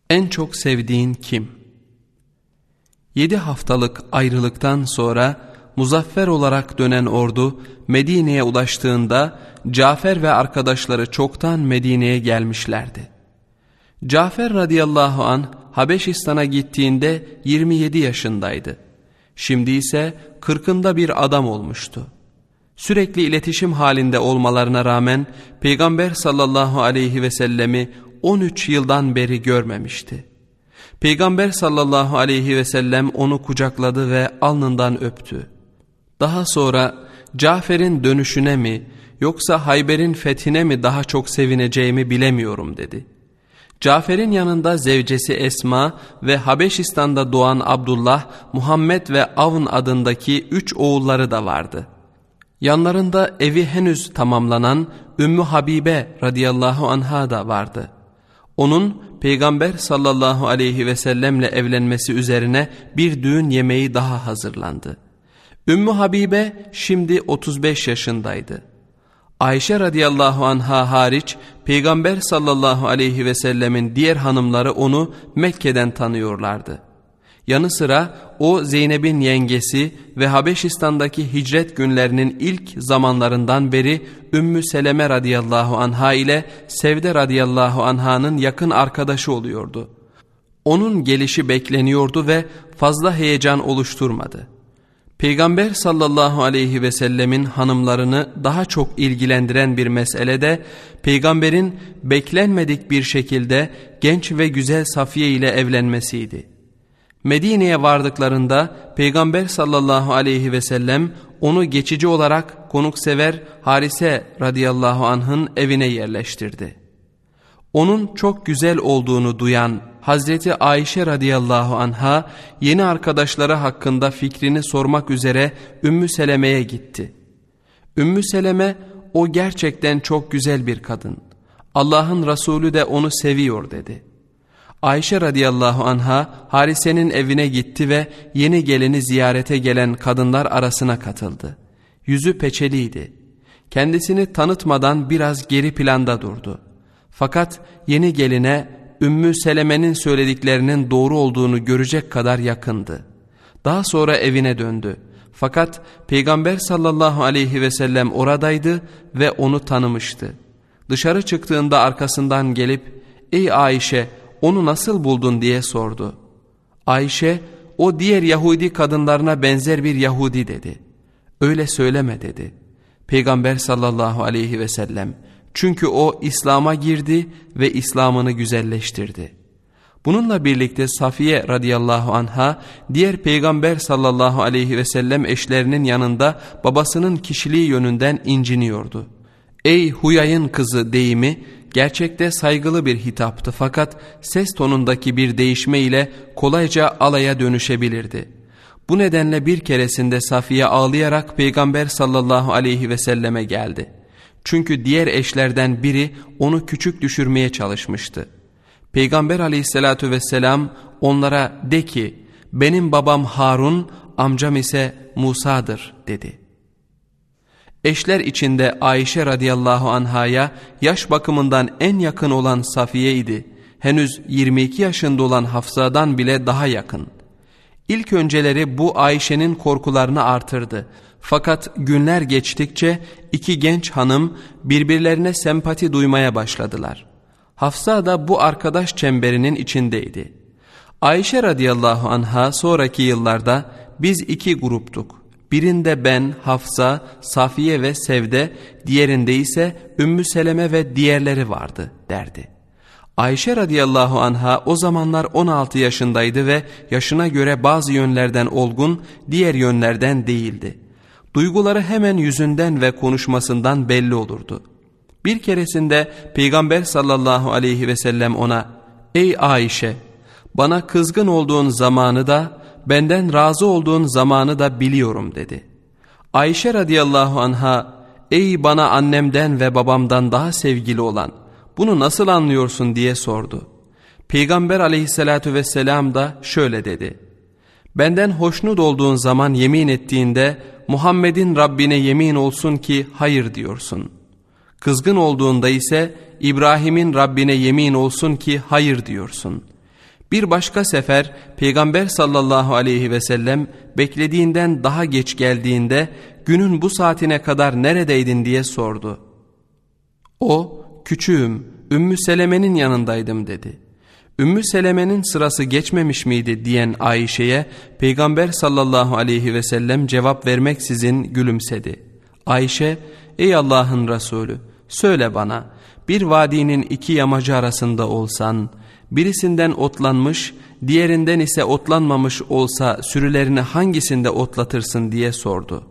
En çok sevdiğin kim? 7 haftalık ayrılıktan sonra muzaffer olarak dönen ordu Medine'ye ulaştığında Cafer ve arkadaşları çoktan Medine'ye gelmişlerdi. Cafer radıyallahu anh Habeşistan'a gittiğinde 27 yaşındaydı. Şimdi ise 40'ında bir adam olmuştu. Sürekli iletişim halinde olmalarına rağmen Peygamber sallallahu aleyhi ve sellemi 13 yıldan beri görmemişti. Peygamber sallallahu aleyhi ve sellem onu kucakladı ve alnından öptü. Daha sonra Cafer'in dönüşüne mi yoksa Hayber'in fethine mi daha çok sevineceğimi bilemiyorum dedi. Cafer'in yanında zevcesi Esma ve Habeşistan'da doğan Abdullah, Muhammed ve Avn adındaki 3 oğulları da vardı. Yanlarında evi henüz tamamlanan Ümmü Habibe radıyallahu anha da vardı. Onun Peygamber sallallahu aleyhi ve sellemle evlenmesi üzerine bir düğün yemeği daha hazırlandı. Ümmü Habibe şimdi 35 yaşındaydı. Ayşe radıyallahu anha hariç Peygamber sallallahu aleyhi ve sellemin diğer hanımları onu Mekke'den tanıyorlardı. Yanı sıra o Zeynep'in yengesi ve Habeşistan'daki hicret günlerinin ilk zamanlarından beri Ümmü Seleme radıyallahu anha ile Sevde radıyallahu anha'nın yakın arkadaşı oluyordu. Onun gelişi bekleniyordu ve fazla heyecan oluşturmadı. Peygamber sallallahu aleyhi ve sellemin hanımlarını daha çok ilgilendiren bir mesele de Peygamberin beklenmedik bir şekilde genç ve güzel Safiye ile evlenmesiydi. Medine'ye vardıklarında Peygamber sallallahu aleyhi ve sellem onu geçici olarak konuksever Harise radıyallahu anh'ın evine yerleştirdi. Onun çok güzel olduğunu duyan Hazreti Ayşe radıyallahu anha yeni arkadaşları hakkında fikrini sormak üzere Ümmü Seleme'ye gitti. Ümmü Seleme, o gerçekten çok güzel bir kadın. Allah'ın Resulü de onu seviyor dedi. Ayşe radıyallahu anha Harise'nin evine gitti ve yeni gelini ziyarete gelen kadınlar arasına katıldı. Yüzü peçeliydi. Kendisini tanıtmadan biraz geri planda durdu. Fakat yeni geline Ümmü Seleme'nin söylediklerinin doğru olduğunu görecek kadar yakındı. Daha sonra evine döndü. Fakat Peygamber sallallahu aleyhi ve sellem oradaydı ve onu tanımıştı. Dışarı çıktığında arkasından gelip "Ey Ayşe, onu nasıl buldun?" diye sordu. Ayşe, "O diğer Yahudi kadınlarına benzer bir Yahudi" dedi. "Öyle söyleme" dedi. Peygamber sallallahu aleyhi ve sellem, çünkü o İslam'a girdi ve İslam'ını güzelleştirdi. Bununla birlikte Safiye radıyallahu anha diğer Peygamber sallallahu aleyhi ve sellem eşlerinin yanında babasının kişiliği yönünden inciniyordu. "Ey Huyay'ın kızı" deyimi gerçekte saygılı bir hitaptı, fakat ses tonundaki bir değişme ile kolayca alaya dönüşebilirdi. Bu nedenle bir keresinde Safiye ağlayarak Peygamber sallallahu aleyhi ve selleme geldi. Çünkü diğer eşlerden biri onu küçük düşürmeye çalışmıştı. Peygamber aleyhissalatü vesselam onlara "De ki, benim babam Harun, amcam ise Musa'dır" dedi. Eşler içinde Ayşe radıyallahu anhaya yaş bakımından en yakın olan Safiye idi. Henüz 22 yaşında olan Hafsa'dan bile daha yakın. İlk önceleri bu Ayşe'nin korkularını artırdı. Fakat günler geçtikçe iki genç hanım birbirlerine sempati duymaya başladılar. Hafsa da bu arkadaş çemberinin içindeydi. Ayşe radıyallahu anha sonraki yıllarda "Biz 2 gruptuk. Birinde ben, Hafsa, Safiye ve Sevde, diğerinde ise Ümmü Seleme ve diğerleri vardı" derdi. Ayşe radıyallahu anha o zamanlar 16 yaşındaydı ve yaşına göre bazı yönlerden olgun, diğer yönlerden değildi. Duyguları hemen yüzünden ve konuşmasından belli olurdu. Bir keresinde Peygamber sallallahu aleyhi ve sellem ona "Ey Ayşe, bana kızgın olduğun zamanı da benden razı olduğun zamanı da biliyorum" dedi. Ayşe radıyallahu anha "Ey bana annemden ve babamdan daha sevgili olan, bunu nasıl anlıyorsun?" diye sordu. Peygamber aleyhissalatü vesselam da şöyle dedi: "Benden hoşnut olduğun zaman yemin ettiğinde Muhammed'in Rabbine yemin olsun ki hayır diyorsun. Kızgın olduğunda ise İbrahim'in Rabbine yemin olsun ki hayır diyorsun. Bir başka sefer Peygamber sallallahu aleyhi ve sellem beklediğinden daha geç geldiğinde günün bu saatine kadar neredeydin diye sordu. O, küçüğüm, Ümmü Seleme'nin yanındaydım dedi. Ümmü Seleme'nin sırası geçmemiş miydi diyen Ayşe'ye Peygamber sallallahu aleyhi ve sellem cevap vermeksizin gülümsedi. Ayşe, ey Allah'ın Resulü, söyle bana, bir vadinin iki yamacı arasında olsan, birisinden otlanmış, diğerinden ise otlanmamış olsa sürülerini hangisinde otlatırsın diye sordu.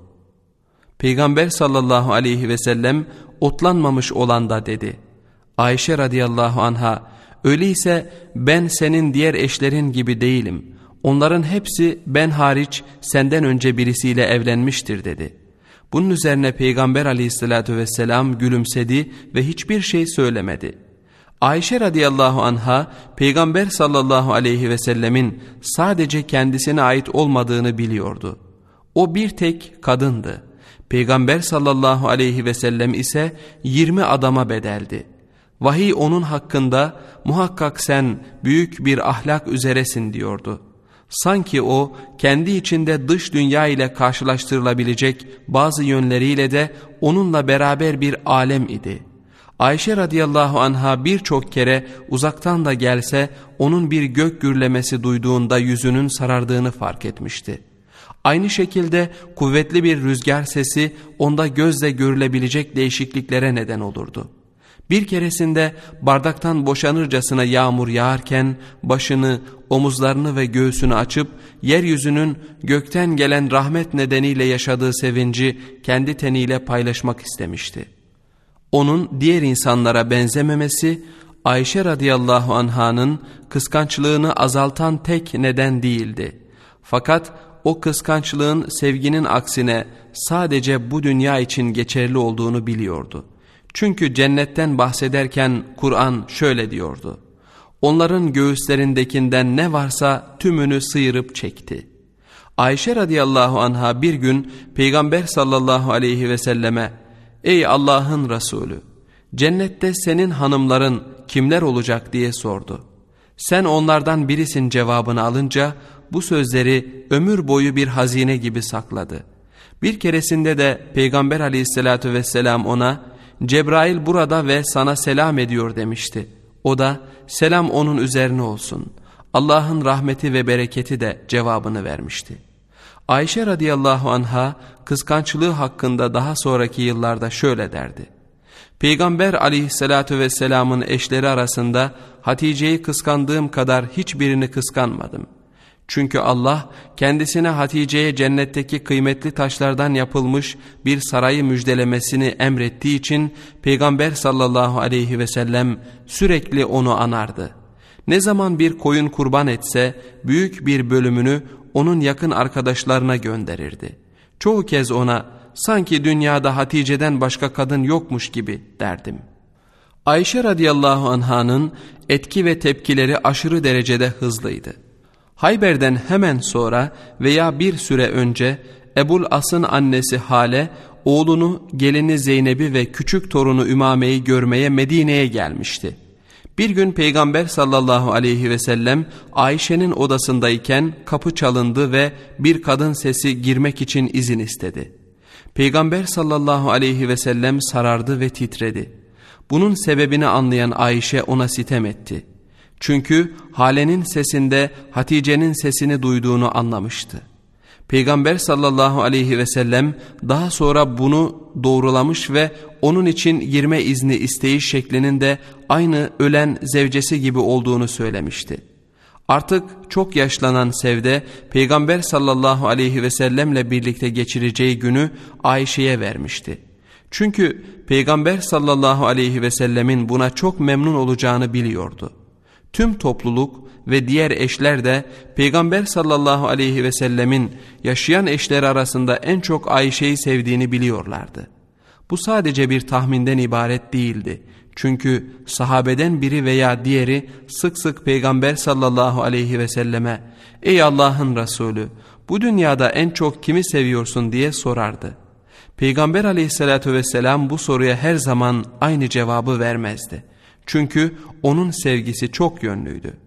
Peygamber sallallahu aleyhi ve sellem otlanmamış olan da dedi. Ayşe radıyallahu anha, öyleyse ben senin diğer eşlerin gibi değilim. Onların hepsi ben hariç senden önce birisiyle evlenmiştir dedi. Bunun üzerine Peygamber aleyhissalatü vesselam gülümsedi ve hiçbir şey söylemedi. Ayşe radıyallahu anha Peygamber sallallahu aleyhi ve sellemin sadece kendisine ait olmadığını biliyordu. O bir tek kadındı. Peygamber sallallahu aleyhi ve sellem ise 20 adama bedeldi. Vahiy onun hakkında muhakkak sen büyük bir ahlak üzeresin diyordu. Sanki o kendi içinde dış dünya ile karşılaştırılabilecek bazı yönleriyle de onunla beraber bir alem idi. Ayşe radıyallahu anha birçok kere uzaktan da gelse onun bir gök gürlemesi duyduğunda yüzünün sarardığını fark etmişti. Aynı şekilde kuvvetli bir rüzgar sesi onda gözle görülebilecek değişikliklere neden olurdu. Bir keresinde bardaktan boşanırcasına yağmur yağarken başını, omuzlarını ve göğsünü açıp yeryüzünün gökten gelen rahmet nedeniyle yaşadığı sevinci kendi teniyle paylaşmak istemişti. Onun diğer insanlara benzememesi Ayşe radıyallahu anh'ın kıskançlığını azaltan tek neden değildi. Fakat o kıskançlığın sevginin aksine sadece bu dünya için geçerli olduğunu biliyordu. Çünkü cennetten bahsederken Kur'an şöyle diyordu. Onların göğüslerindekinden ne varsa tümünü sıyırıp çekti. Ayşe radıyallahu anha bir gün Peygamber sallallahu aleyhi ve selleme, ey Allah'ın Resulü, cennette senin hanımların kimler olacak diye sordu. Sen onlardan birisin cevabını alınca bu sözleri ömür boyu bir hazine gibi sakladı. Bir keresinde de Peygamber aleyhissalatü vesselam ona, Cebrail burada ve sana selam ediyor demişti. O da selam onun üzerine olsun, Allah'ın rahmeti ve bereketi de cevabını vermişti. Ayşe radıyallahu anha kıskançlığı hakkında daha sonraki yıllarda şöyle derdi. Peygamber aleyhissalatü vesselamın eşleri arasında Hatice'yi kıskandığım kadar hiçbirini kıskanmadım. Çünkü Allah kendisine Hatice'ye cennetteki kıymetli taşlardan yapılmış bir sarayı müjdelemesini emrettiği için Peygamber sallallahu aleyhi ve sellem sürekli onu anardı. Ne zaman bir koyun kurban etse büyük bir bölümünü onun yakın arkadaşlarına gönderirdi. Çoğu kez ona sanki dünyada Hatice'den başka kadın yokmuş gibi derdim. Ayşe radıyallahu anh'ın etki ve tepkileri aşırı derecede hızlıydı. Hayber'den hemen sonra veya bir süre önce Ebul As'ın annesi Hale, oğlunu, gelini Zeynep'i ve küçük torunu Ümame'yi görmeye Medine'ye gelmişti. Bir gün Peygamber sallallahu aleyhi ve sellem Ayşe'nin odasındayken kapı çalındı ve bir kadın sesi girmek için izin istedi. Peygamber sallallahu aleyhi ve sellem sarardı ve titredi. Bunun sebebini anlayan Ayşe ona sitem etti. Çünkü Hale'nin sesinde Hatice'nin sesini duyduğunu anlamıştı. Peygamber sallallahu aleyhi ve sellem daha sonra bunu doğrulamış ve onun için girme izni isteği şeklinin de aynı ölen zevcesi gibi olduğunu söylemişti. Artık çok yaşlanan Sevde Peygamber sallallahu aleyhi ve sellemle birlikte geçireceği günü Ayşe'ye vermişti. Çünkü Peygamber sallallahu aleyhi ve sellemin buna çok memnun olacağını biliyordu. Tüm topluluk ve diğer eşler de Peygamber sallallahu aleyhi ve sellemin yaşayan eşleri arasında en çok Ayşe'yi sevdiğini biliyorlardı. Bu sadece bir tahminden ibaret değildi. Çünkü sahabeden biri veya diğeri sık sık Peygamber sallallahu aleyhi ve selleme "Ey Allah'ın Resulü, bu dünyada en çok kimi seviyorsun?" diye sorardı. Peygamber aleyhissalatü vesselam bu soruya her zaman aynı cevabı vermezdi. Çünkü onun sevgisi çok yönlüydü.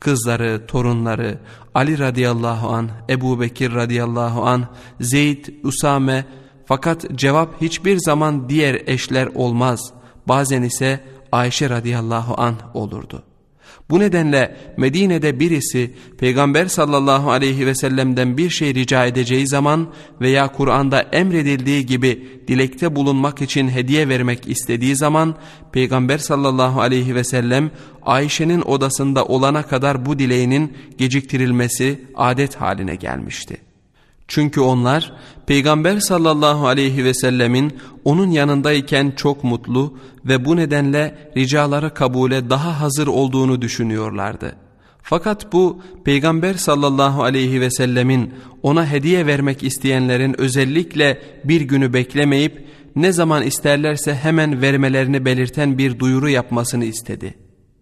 kızları, torunları, Ali radıyallahu anh, Ebu Bekir radıyallahu anh, Zeyd, Usame, fakat cevap hiçbir zaman diğer eşler olmaz. Bazen ise Ayşe radıyallahu anh olurdu. Bu nedenle Medine'de birisi Peygamber sallallahu aleyhi ve sellem'den bir şey rica edeceği zaman veya Kur'an'da emredildiği gibi dilekte bulunmak için hediye vermek istediği zaman Peygamber sallallahu aleyhi ve sellem Ayşe'nin odasında olana kadar bu dileğinin geciktirilmesi adet haline gelmişti. Çünkü onlar Peygamber sallallahu aleyhi ve sellemin onun yanındayken çok mutlu ve bu nedenle ricaları kabule daha hazır olduğunu düşünüyorlardı. Fakat bu Peygamber sallallahu aleyhi ve sellemin ona hediye vermek isteyenlerin özellikle bir günü beklemeyip ne zaman isterlerse hemen vermelerini belirten bir duyuru yapmasını istedi.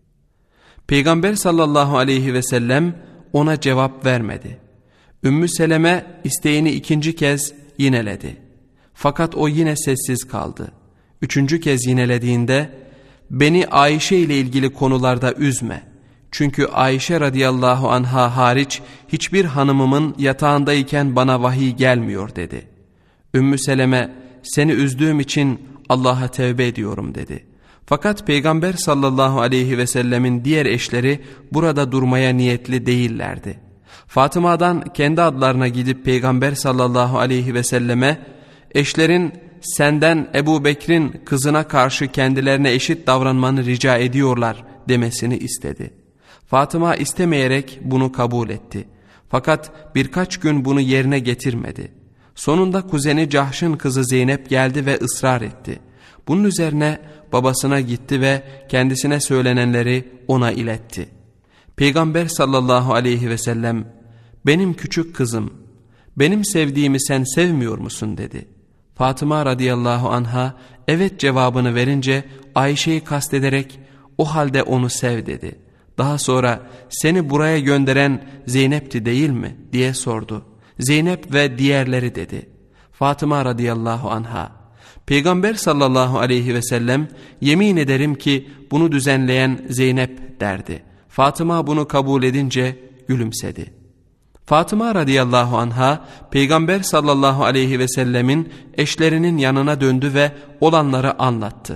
Peygamber sallallahu aleyhi ve sellem ona cevap vermedi. Ümmü Seleme isteğini ikinci kez yineledi. Fakat o yine sessiz kaldı. Üçüncü kez yinelediğinde beni Ayşe ile ilgili konularda üzme. Çünkü Ayşe radıyallahu anha hariç hiçbir hanımımın yatağındayken bana vahiy gelmiyor dedi. Ümmü Seleme seni üzdüğüm için Allah'a tevbe ediyorum dedi. Fakat Peygamber sallallahu aleyhi ve sellemin diğer eşleri burada durmaya niyetli değillerdi. Fatıma'dan kendi adlarına gidip Peygamber sallallahu aleyhi ve selleme eşlerin senden Ebu Bekir'in kızına karşı kendilerine eşit davranmanı rica ediyorlar demesini istedi. Fatıma istemeyerek bunu kabul etti. Fakat birkaç gün bunu yerine getirmedi. Sonunda kuzeni Cahş'ın kızı Zeynep geldi ve ısrar etti. Bunun üzerine babasına gitti ve kendisine söylenenleri ona iletti. Peygamber sallallahu aleyhi ve sellem benim küçük kızım, benim sevdiğimi sen sevmiyor musun dedi. Fatıma radıyallahu anha evet cevabını verince Ayşe'yi kastederek o halde onu sev dedi. Daha sonra seni buraya gönderen Zeynep'ti değil mi diye sordu. Zeynep ve diğerleri dedi. Fatıma radıyallahu anha Peygamber sallallahu aleyhi ve sellem yemin ederim ki bunu düzenleyen Zeynep derdi. Fatıma bunu kabul edince gülümsedi. Fatıma radıyallahu anha Peygamber sallallahu aleyhi ve sellemin eşlerinin yanına döndü ve olanları anlattı.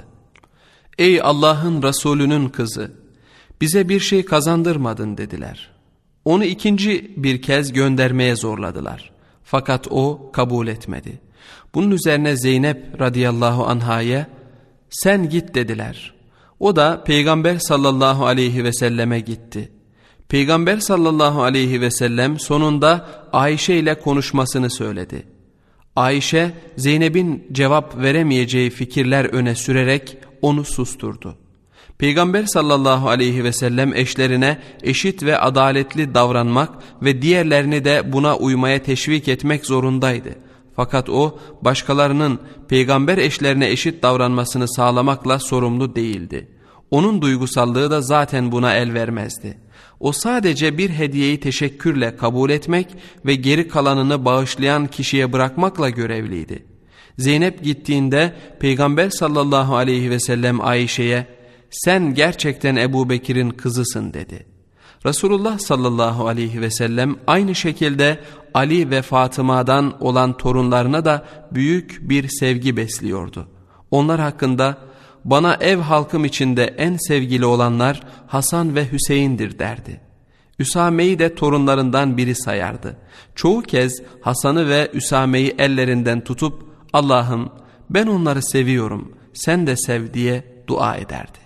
Ey Allah'ın Resulünün kızı, bize bir şey kazandırmadın dediler. Onu ikinci bir kez göndermeye zorladılar. Fakat o kabul etmedi. Bunun üzerine Zeynep radıyallahu anhaya sen git dediler. O da Peygamber sallallahu aleyhi ve selleme gitti. Peygamber sallallahu aleyhi ve sellem sonunda Ayşe ile konuşmasını söyledi. Ayşe Zeynep'in cevap veremeyeceği fikirler öne sürerek onu susturdu. Peygamber sallallahu aleyhi ve sellem eşlerine eşit ve adaletli davranmak ve diğerlerini de buna uymaya teşvik etmek zorundaydı. Fakat o başkalarının peygamber eşlerine eşit davranmasını sağlamakla sorumlu değildi. Onun duygusallığı da zaten buna el vermezdi. O sadece bir hediyeyi teşekkürle kabul etmek ve geri kalanını bağışlayan kişiye bırakmakla görevliydi. Zeynep gittiğinde Peygamber sallallahu aleyhi ve sellem Ayşe'ye sen gerçekten Ebu Bekir'in kızısın dedi. Resulullah sallallahu aleyhi ve sellem aynı şekilde Ali ve Fatıma'dan olan torunlarına da büyük bir sevgi besliyordu. Onlar hakkında bana ev halkım içinde en sevgili olanlar Hasan ve Hüseyin'dir derdi. Üsame'yi de torunlarından biri sayardı. Çoğu kez Hasan'ı ve Üsame'yi ellerinden tutup Allah'ım ben onları seviyorum sen de sev diye dua ederdi.